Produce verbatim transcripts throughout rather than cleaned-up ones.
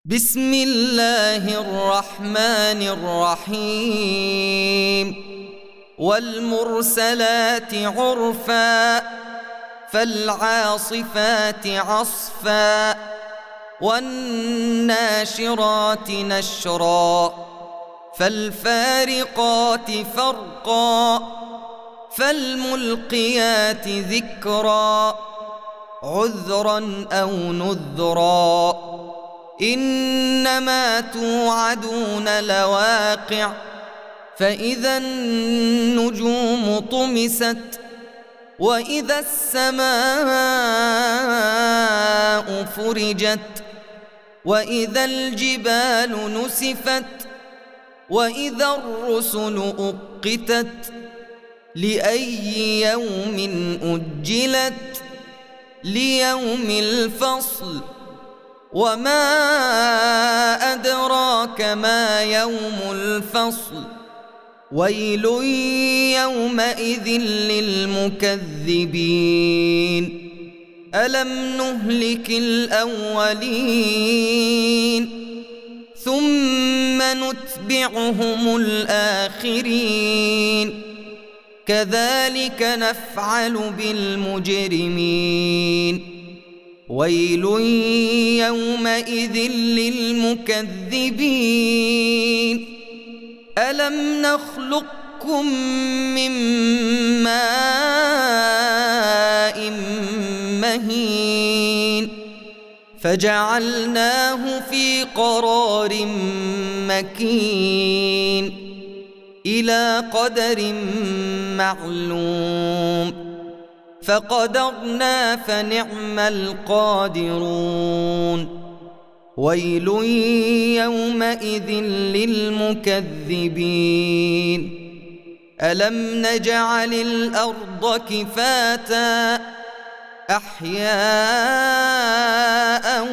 بسم الله الرحمن الرحيم والمرسلات عرفا فالعاصفات عصفا والناشرات نشرا فالفارقات فرقا فالملقيات ذكرا عذرا أو نذرا إنما توعدون لواقع فإذا النجوم طمست وإذا السماء فرجت وإذا الجبال نسفت وإذا الرسل أقتت لأي يوم أجلت ليوم الفصل وما أدراك ما يوم الفصل ويل يومئذ للمكذبين ألم نهلك الأولين ثم نتبعهم الآخرين كذلك نفعل بالمجرمين ويل يومئذ للمكذبين ألم نخلقكم من ماء مهين فجعلناه في قرار مكين إلى قدر معلوم فقدرنا فنعم القادرون ويل يومئذ للمكذبين ألم نجعل الأرض كفاتا أحياء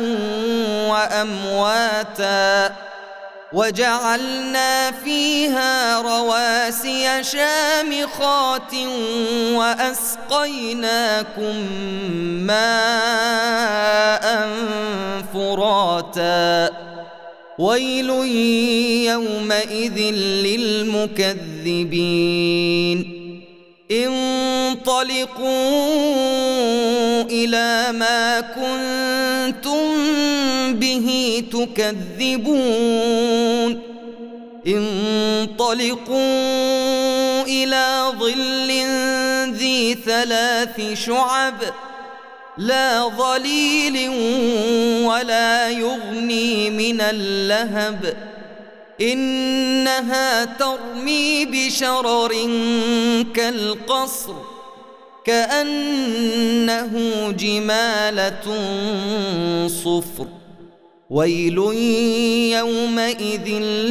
وأمواتا وجعلنا فيها رواسي شامخات وأسقيناكم ماء فراتا ويل يومئذ للمكذبين انطلقوا إلى ما كنتم به تكذبون انطلقوا إلى ظل ذي ثلاث شعب لا ظليل ولا يغني من اللهب إنها ترمي بشرر كالقصر كأنه جمالة صفر ويل يومئذ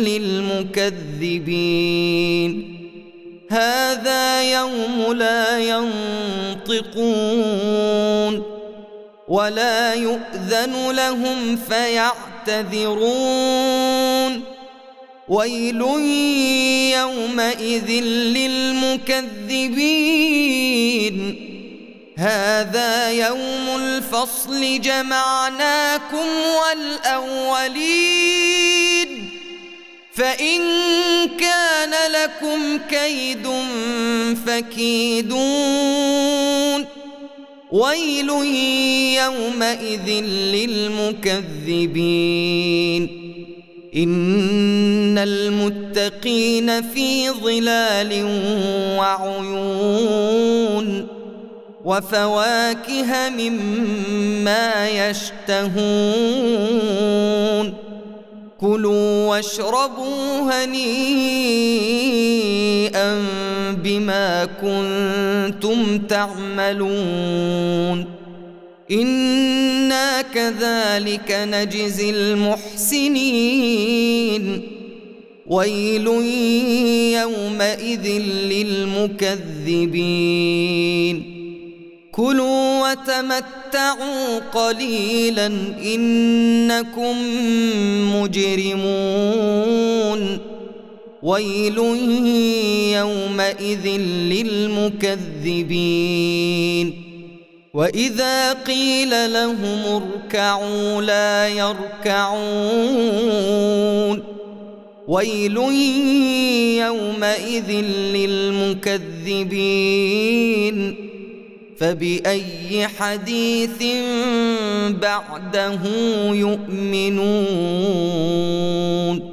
للمكذبين هذا يوم لا ينطقون ولا يؤذن لهم فيعتذرون ويل يومئذ للمكذبين هذا يوم الفصل جمعناكم والأولين فإن كان لكم كيد فكيدون ويل يومئذ للمكذبين إن المتقين في ظلال وعيون وفواكه مما يشتهون كلوا واشربوا هنيئا بما كنتم تعملون إنا كذلك نجزي المحسنين ويل يومئذ للمكذبين كلوا وتمتعوا قليلا إنكم مجرمون ويل يومئذ للمكذبين وإذا قيل لهم اركعوا لا يركعون ويل يومئذ للمكذبين فبأي حديث بعده يؤمنون